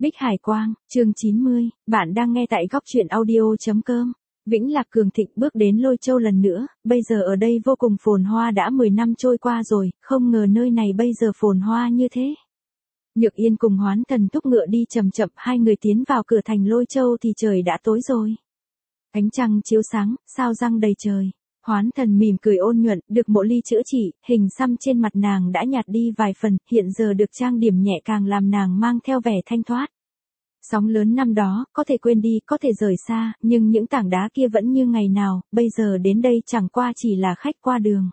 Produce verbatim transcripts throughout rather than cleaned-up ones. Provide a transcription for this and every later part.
Bích Hải Quang, chương chín mươi, bạn đang nghe tại góc truyện audio.com. Vĩnh Lạc cường thịnh bước đến Lôi Châu lần nữa, bây giờ ở đây vô cùng phồn hoa đã mười năm trôi qua rồi, không ngờ nơi này bây giờ phồn hoa như thế. Nhược Yên cùng Hoán Thần thúc ngựa đi chậm chậm, hai người tiến vào cửa thành Lôi Châu thì trời đã tối rồi. Ánh trăng chiếu sáng, sao răng đầy trời. Hoán Thần mỉm cười ôn nhuận, được Mộ Ly chữa trị, hình xăm trên mặt nàng đã nhạt đi vài phần, hiện giờ được trang điểm nhẹ càng làm nàng mang theo vẻ thanh thoát. Sóng lớn năm đó, có thể quên đi, có thể rời xa, nhưng những tảng đá kia vẫn như ngày nào, bây giờ đến đây chẳng qua chỉ là khách qua đường.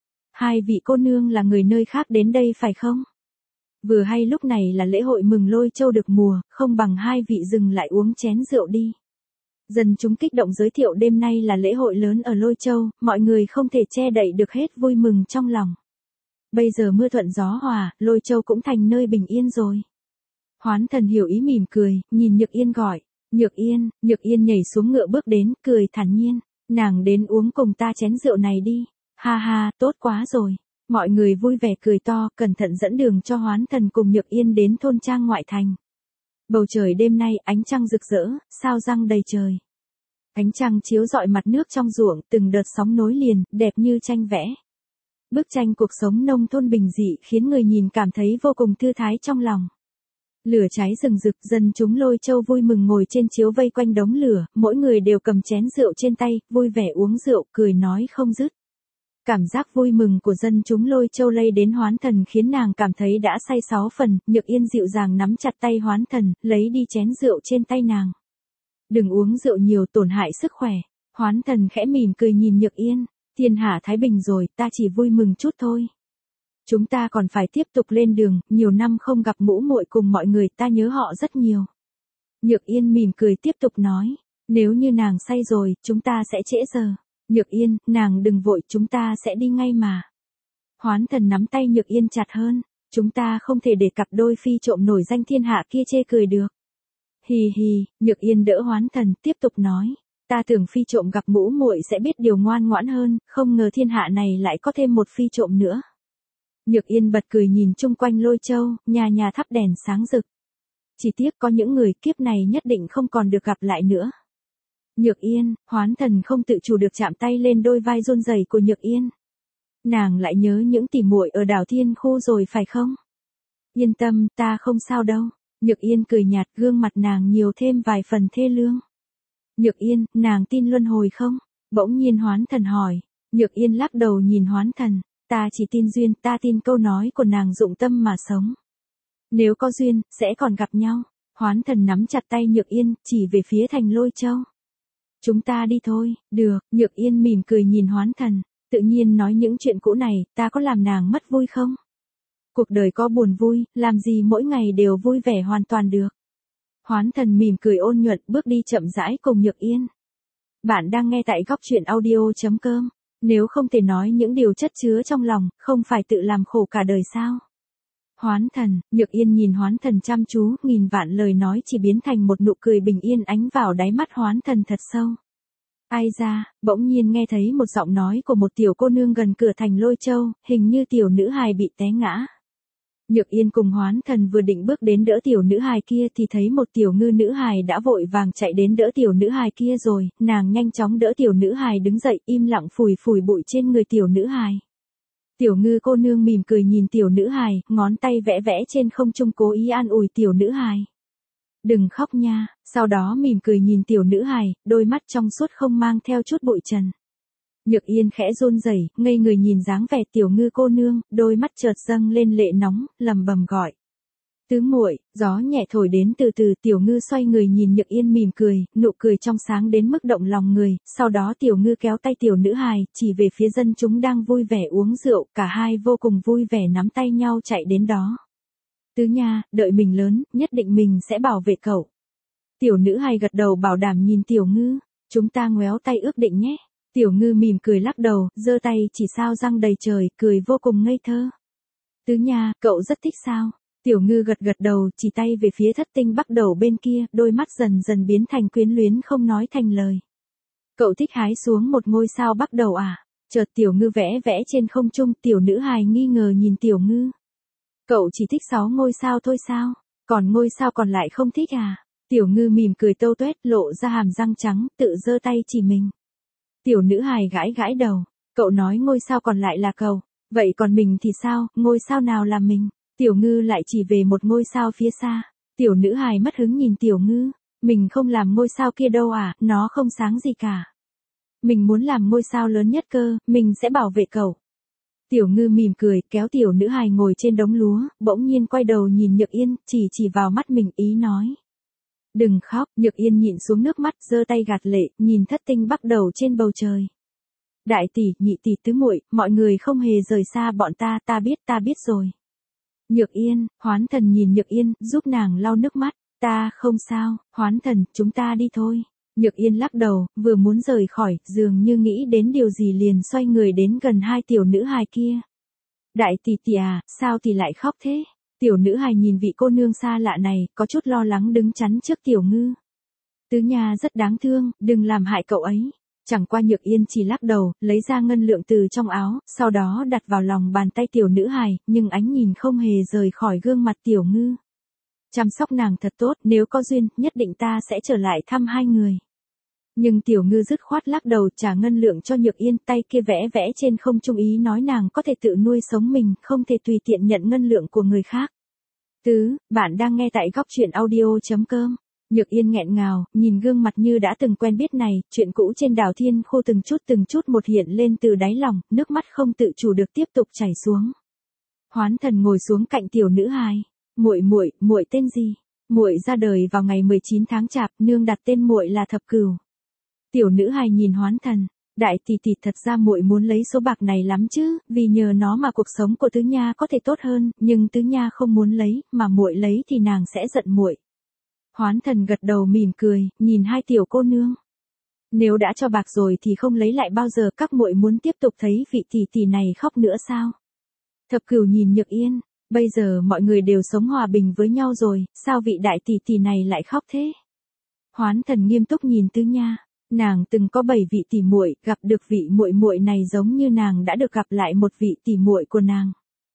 Hai vị cô nương là người nơi khác đến đây phải không? Vừa hay lúc này là lễ hội mừng Lôi Châu được mùa, không bằng hai vị dừng lại uống chén rượu đi. Dân chúng kích động giới thiệu đêm nay là lễ hội lớn ở Lôi Châu, mọi người không thể che đậy được hết vui mừng trong lòng. Bây giờ mưa thuận gió hòa, Lôi Châu cũng thành nơi bình yên rồi. Hoán Thần hiểu ý mỉm cười, nhìn Nhược Yên gọi. Nhược Yên, Nhược Yên nhảy xuống ngựa bước đến, cười thản nhiên. Nàng đến uống cùng ta chén rượu này đi. Ha ha, tốt quá rồi. Mọi người vui vẻ cười to, cẩn thận dẫn đường cho Hoán Thần cùng Nhược Yên đến thôn trang ngoại thành. Bầu trời đêm nay ánh trăng rực rỡ, sao răng đầy trời. Ánh trăng chiếu rọi mặt nước trong ruộng, từng đợt sóng nối liền, đẹp như tranh vẽ. Bức tranh cuộc sống nông thôn bình dị khiến người nhìn cảm thấy vô cùng thư thái trong lòng. Lửa cháy rừng rực, dân chúng Lôi Châu vui mừng ngồi trên chiếu vây quanh đống lửa, mỗi người đều cầm chén rượu trên tay, vui vẻ uống rượu, cười nói không dứt. Cảm giác vui mừng của dân chúng Lôi Châu lây đến Hoán Thần khiến nàng cảm thấy đã say sáu phần, Nhược Yên dịu dàng nắm chặt tay Hoán Thần, lấy đi chén rượu trên tay nàng. Đừng uống rượu nhiều tổn hại sức khỏe. Hoán Thần khẽ mỉm cười nhìn Nhược Yên, thiên hạ thái bình rồi, ta chỉ vui mừng chút thôi. Chúng ta còn phải tiếp tục lên đường, nhiều năm không gặp mũ muội cùng mọi người, ta nhớ họ rất nhiều. Nhược Yên mỉm cười tiếp tục nói, nếu như nàng say rồi, chúng ta sẽ trễ giờ. Nhược Yên, nàng đừng vội, chúng ta sẽ đi ngay mà. Hoán Thần nắm tay Nhược Yên chặt hơn, chúng ta không thể để cặp đôi phi trộm nổi danh thiên hạ kia chê cười được. Hì hì, Nhược Yên đỡ Hoán Thần tiếp tục nói, ta tưởng phi trộm gặp mũ muội sẽ biết điều ngoan ngoãn hơn, không ngờ thiên hạ này lại có thêm một phi trộm nữa. Nhược Yên bật cười nhìn chung quanh Lôi Châu, nhà nhà thắp đèn sáng rực. Chỉ tiếc có những người kiếp này nhất định không còn được gặp lại nữa. Nhược Yên, Hoán Thần không tự chủ được chạm tay lên đôi vai run rẩy của Nhược Yên. Nàng lại nhớ những tỉ muội ở đảo Thiên Khu rồi phải không? Yên tâm, ta không sao đâu. Nhược Yên cười nhạt, gương mặt nàng nhiều thêm vài phần thê lương. Nhược Yên, nàng tin luân hồi không? Bỗng nhiên Hoán Thần hỏi. Nhược Yên lắc đầu nhìn Hoán Thần. Ta chỉ tin duyên, ta tin câu nói của nàng dụng tâm mà sống. Nếu có duyên, sẽ còn gặp nhau. Hoán Thần nắm chặt tay Nhược Yên, chỉ về phía thành Lôi Châu. Chúng ta đi thôi, được, Nhược Yên mỉm cười nhìn Hoán Thần, tự nhiên nói những chuyện cũ này, ta có làm nàng mất vui không? Cuộc đời có buồn vui, làm gì mỗi ngày đều vui vẻ hoàn toàn được. Hoán Thần mỉm cười ôn nhuận, bước đi chậm rãi cùng Nhược Yên. Bạn đang nghe tại góc truyện audio.com. Nếu không thể nói những điều chất chứa trong lòng, không phải tự làm khổ cả đời sao? Hoán Thần, Nhược Yên nhìn Hoán Thần chăm chú, nghìn vạn lời nói chỉ biến thành một nụ cười bình yên ánh vào đáy mắt Hoán Thần thật sâu. Ai ra, bỗng nhiên nghe thấy một giọng nói của một tiểu cô nương gần cửa thành Lôi Châu, hình như tiểu nữ hài bị té ngã. Nhược Yên cùng Hoán Thần vừa định bước đến đỡ tiểu nữ hài kia thì thấy một tiểu ngư nữ hài đã vội vàng chạy đến đỡ tiểu nữ hài kia rồi, nàng nhanh chóng đỡ tiểu nữ hài đứng dậy, im lặng phủi phủi bụi trên người tiểu nữ hài. Tiểu ngư cô nương mỉm cười nhìn tiểu nữ hài, ngón tay vẽ vẽ trên không trung cố ý an ủi tiểu nữ hài. Đừng khóc nha, sau đó mỉm cười nhìn tiểu nữ hài, đôi mắt trong suốt không mang theo chút bụi trần. Nhược Yên khẽ run rẩy, ngây người nhìn dáng vẻ tiểu ngư cô nương, đôi mắt chợt dâng lên lệ nóng, lầm bầm gọi. Tứ muội, gió nhẹ thổi đến từ từ, tiểu ngư xoay người nhìn Nhược Yên mỉm cười, nụ cười trong sáng đến mức động lòng người, sau đó tiểu ngư kéo tay tiểu nữ hài, chỉ về phía dân chúng đang vui vẻ uống rượu, cả hai vô cùng vui vẻ nắm tay nhau chạy đến đó. Tứ nha, đợi mình lớn, nhất định mình sẽ bảo vệ cậu. Tiểu nữ hài gật đầu bảo đảm nhìn tiểu ngư, chúng ta ngoéo tay ước định nhé. Tiểu ngư mỉm cười lắc đầu, giơ tay chỉ sao răng đầy trời, cười vô cùng ngây thơ. Tứ nha, cậu rất thích sao? Tiểu ngư gật gật đầu, chỉ tay về phía thất tinh bắt đầu bên kia, đôi mắt dần dần biến thành quyến luyến không nói thành lời. Cậu thích hái xuống một ngôi sao bắt đầu à? Chợt tiểu ngư vẽ vẽ trên không trung, tiểu nữ hài nghi ngờ nhìn tiểu ngư. Cậu chỉ thích sáu ngôi sao thôi sao? Còn ngôi sao còn lại không thích à? Tiểu Ngư mỉm cười tâu tuét, lộ ra hàm răng trắng, tự giơ tay chỉ mình. Tiểu nữ hài gãi gãi đầu, cậu nói ngôi sao còn lại là cậu, vậy còn mình thì sao, ngôi sao nào là mình? Tiểu Ngư lại chỉ về một ngôi sao phía xa. Tiểu nữ hài mất hứng nhìn Tiểu Ngư, mình không làm ngôi sao kia đâu à, nó không sáng gì cả. Mình muốn làm ngôi sao lớn nhất cơ, mình sẽ bảo vệ cậu. Tiểu Ngư mỉm cười, kéo tiểu nữ hài ngồi trên đống lúa, bỗng nhiên quay đầu nhìn Nhược Yên, chỉ chỉ vào mắt mình, ý nói. Đừng khóc, Nhược Yên nhịn xuống nước mắt, giơ tay gạt lệ, nhìn thất tinh bắt đầu trên bầu trời. Đại tỷ, nhị tỷ, tứ muội, mọi người không hề rời xa bọn ta, ta biết, ta biết rồi. Nhược Yên, Hoán Thần nhìn Nhược Yên, giúp nàng lau nước mắt, ta không sao, Hoán Thần, chúng ta đi thôi. Nhược Yên lắc đầu, vừa muốn rời khỏi, dường như nghĩ đến điều gì liền xoay người đến gần hai tiểu nữ hài kia. Đại tỷ tỷ à, sao thì lại khóc thế? Tiểu nữ hài nhìn vị cô nương xa lạ này, có chút lo lắng đứng chắn trước Tiểu Ngư. Tứ Nha rất đáng thương, đừng làm hại cậu ấy. Chẳng qua Nhược Yên chỉ lắc đầu, lấy ra ngân lượng từ trong áo, sau đó đặt vào lòng bàn tay tiểu nữ hài, nhưng ánh nhìn không hề rời khỏi gương mặt Tiểu Ngư. Chăm sóc nàng thật tốt, nếu có duyên, nhất định ta sẽ trở lại thăm hai người. Nhưng Tiểu Ngư dứt khoát lắc đầu, trả ngân lượng cho Nhược Yên, tay kia vẽ vẽ trên không trung, ý nói nàng có thể tự nuôi sống mình, không thể tùy tiện nhận ngân lượng của người khác. Tứ, bạn đang nghe tại góc truyện audio chấm com. Nhược Yên nghẹn ngào, nhìn gương mặt như đã từng quen biết này, chuyện cũ trên đảo Thiên Khô từng chút từng chút một hiện lên từ đáy lòng, nước mắt không tự chủ được tiếp tục chảy xuống. Hoán Thần ngồi xuống cạnh tiểu nữ hài. Muội muội, muội tên gì? Muội ra đời vào ngày mười chín tháng Chạp, nương đặt tên muội là Thập Cửu. Tiểu nữ hài nhìn Hoán Thần, đại tỷ tỷ, thật ra muội muốn lấy số bạc này lắm chứ, vì nhờ nó mà cuộc sống của Tứ Nha có thể tốt hơn, nhưng Tứ Nha không muốn lấy, mà muội lấy thì nàng sẽ giận muội. Hoán Thần gật đầu mỉm cười, nhìn hai tiểu cô nương. Nếu đã cho bạc rồi thì không lấy lại bao giờ, các muội muốn tiếp tục thấy vị tỷ tỷ này khóc nữa sao? Thập Cửu nhìn Nhược Yên, bây giờ mọi người đều sống hòa bình với nhau rồi, sao vị đại tỷ tỷ này lại khóc thế? Hoán Thần nghiêm túc nhìn Tứ Nha, nàng từng có bảy vị tỷ muội, gặp được vị muội muội này giống như nàng đã được gặp lại một vị tỷ muội của nàng.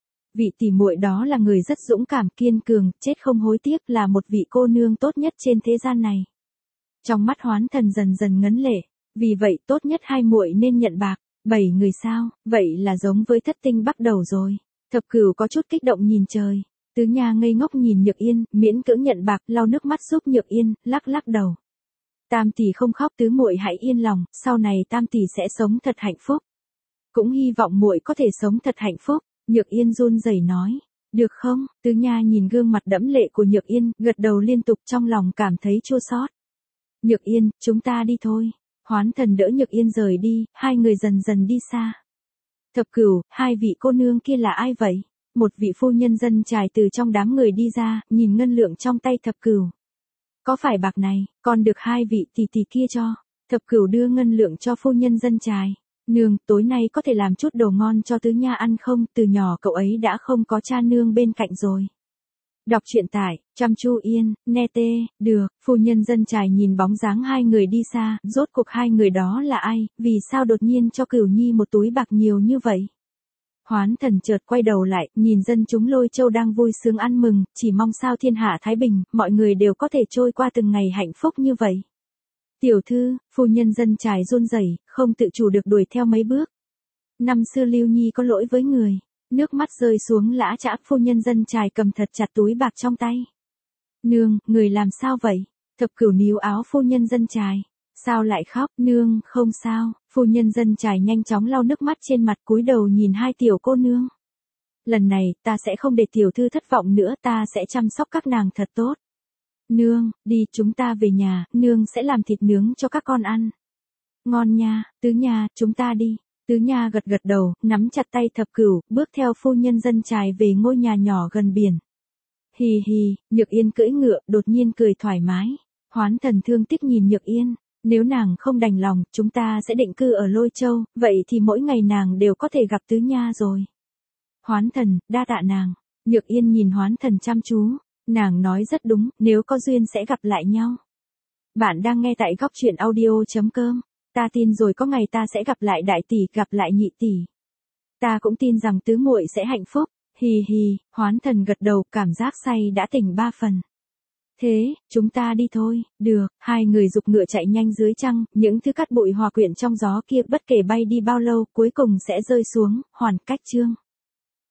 Vị tỷ muội đó là người rất dũng cảm, kiên cường, chết không hối tiếc, là một vị cô nương tốt nhất trên thế gian này. Trong mắt Hoán Thần dần dần ngấn lệ, vì vậy tốt nhất hai muội nên nhận bạc. Bảy người sao, vậy là giống với thất tinh bắt đầu rồi. Thập Cửu có chút kích động nhìn trời. Tứ Nha ngây ngốc nhìn Nhược Yên, miễn cưỡng nhận bạc, lau nước mắt giúp Nhược Yên, lắc lắc đầu. Tam tỷ không khóc, tứ muội hãy yên lòng, sau này tam tỷ sẽ sống thật hạnh phúc. Cũng hy vọng muội có thể sống thật hạnh phúc. Nhược Yên run rẩy nói, được không? Tứ Nha nhìn gương mặt đẫm lệ của Nhược Yên, gật đầu liên tục, trong lòng cảm thấy chua xót. Nhược Yên, chúng ta đi thôi. Hoán Thần đỡ Nhược Yên rời đi, hai người dần dần đi xa. Thập Cửu, hai vị cô nương kia là ai vậy? Một vị phu nhân dân chài từ trong đám người đi ra, nhìn ngân lượng trong tay Thập Cửu. Có phải bạc này, còn được hai vị tỷ tỷ kia cho? Thập Cửu đưa ngân lượng cho phu nhân dân chài. Nương, tối nay có thể làm chút đồ ngon cho Tứ Nha ăn không? Từ nhỏ cậu ấy đã không có cha nương bên cạnh rồi. Đọc truyện tại Chăm Chu Yên, Nete, được. Phu nhân dân chài nhìn bóng dáng hai người đi xa, rốt cuộc hai người đó là ai, vì sao đột nhiên cho Cửu Nhi một túi bạc nhiều như vậy? Hoán Thần chợt quay đầu lại, nhìn dân chúng Lôi Châu đang vui sướng ăn mừng, chỉ mong sao thiên hạ thái bình, mọi người đều có thể trôi qua từng ngày hạnh phúc như vậy. Tiểu thư, phu nhân dân chài run rẩy, không tự chủ được đuổi theo mấy bước. Năm xưa Lưu Nhi có lỗi với người, nước mắt rơi xuống lã chã, phu nhân dân chài cầm thật chặt túi bạc trong tay. Nương, người làm sao vậy? Thập Cửu níu áo phu nhân dân chài. Sao lại khóc? Nương, không sao. Phu nhân dân chài nhanh chóng lau nước mắt trên mặt, cúi đầu nhìn hai tiểu cô nương. Lần này, ta sẽ không để tiểu thư thất vọng nữa, ta sẽ chăm sóc các nàng thật tốt. Nương, đi, chúng ta về nhà, nương sẽ làm thịt nướng cho các con ăn. Ngon nha, Tứ Nha, chúng ta đi. Tứ Nha gật gật đầu, nắm chặt tay Thập Cửu, bước theo phu nhân dân chài về ngôi nhà nhỏ gần biển. Hì hì, Nhược Yên cưỡi ngựa, đột nhiên cười thoải mái. Hoán Thần thương tiếc nhìn Nhược Yên, nếu nàng không đành lòng, chúng ta sẽ định cư ở Lôi Châu, vậy thì mỗi ngày nàng đều có thể gặp Tứ Nha rồi. Hoán Thần, đa tạ nàng. Nhược Yên nhìn Hoán Thần chăm chú, nàng nói rất đúng, nếu có duyên sẽ gặp lại nhau. Bạn đang nghe tại góc truyện audio chấm com. Ta tin rồi, có ngày ta sẽ gặp lại đại tỷ, gặp lại nhị tỷ. Ta cũng tin rằng tứ muội sẽ hạnh phúc. Hì hì, Hoán Thần gật đầu, cảm giác say đã tỉnh ba phần. Thế, chúng ta đi thôi, được, hai người giục ngựa chạy nhanh dưới trăng, những thứ cát bụi hòa quyện trong gió kia bất kể bay đi bao lâu cuối cùng sẽ rơi xuống, hoàn cách chương.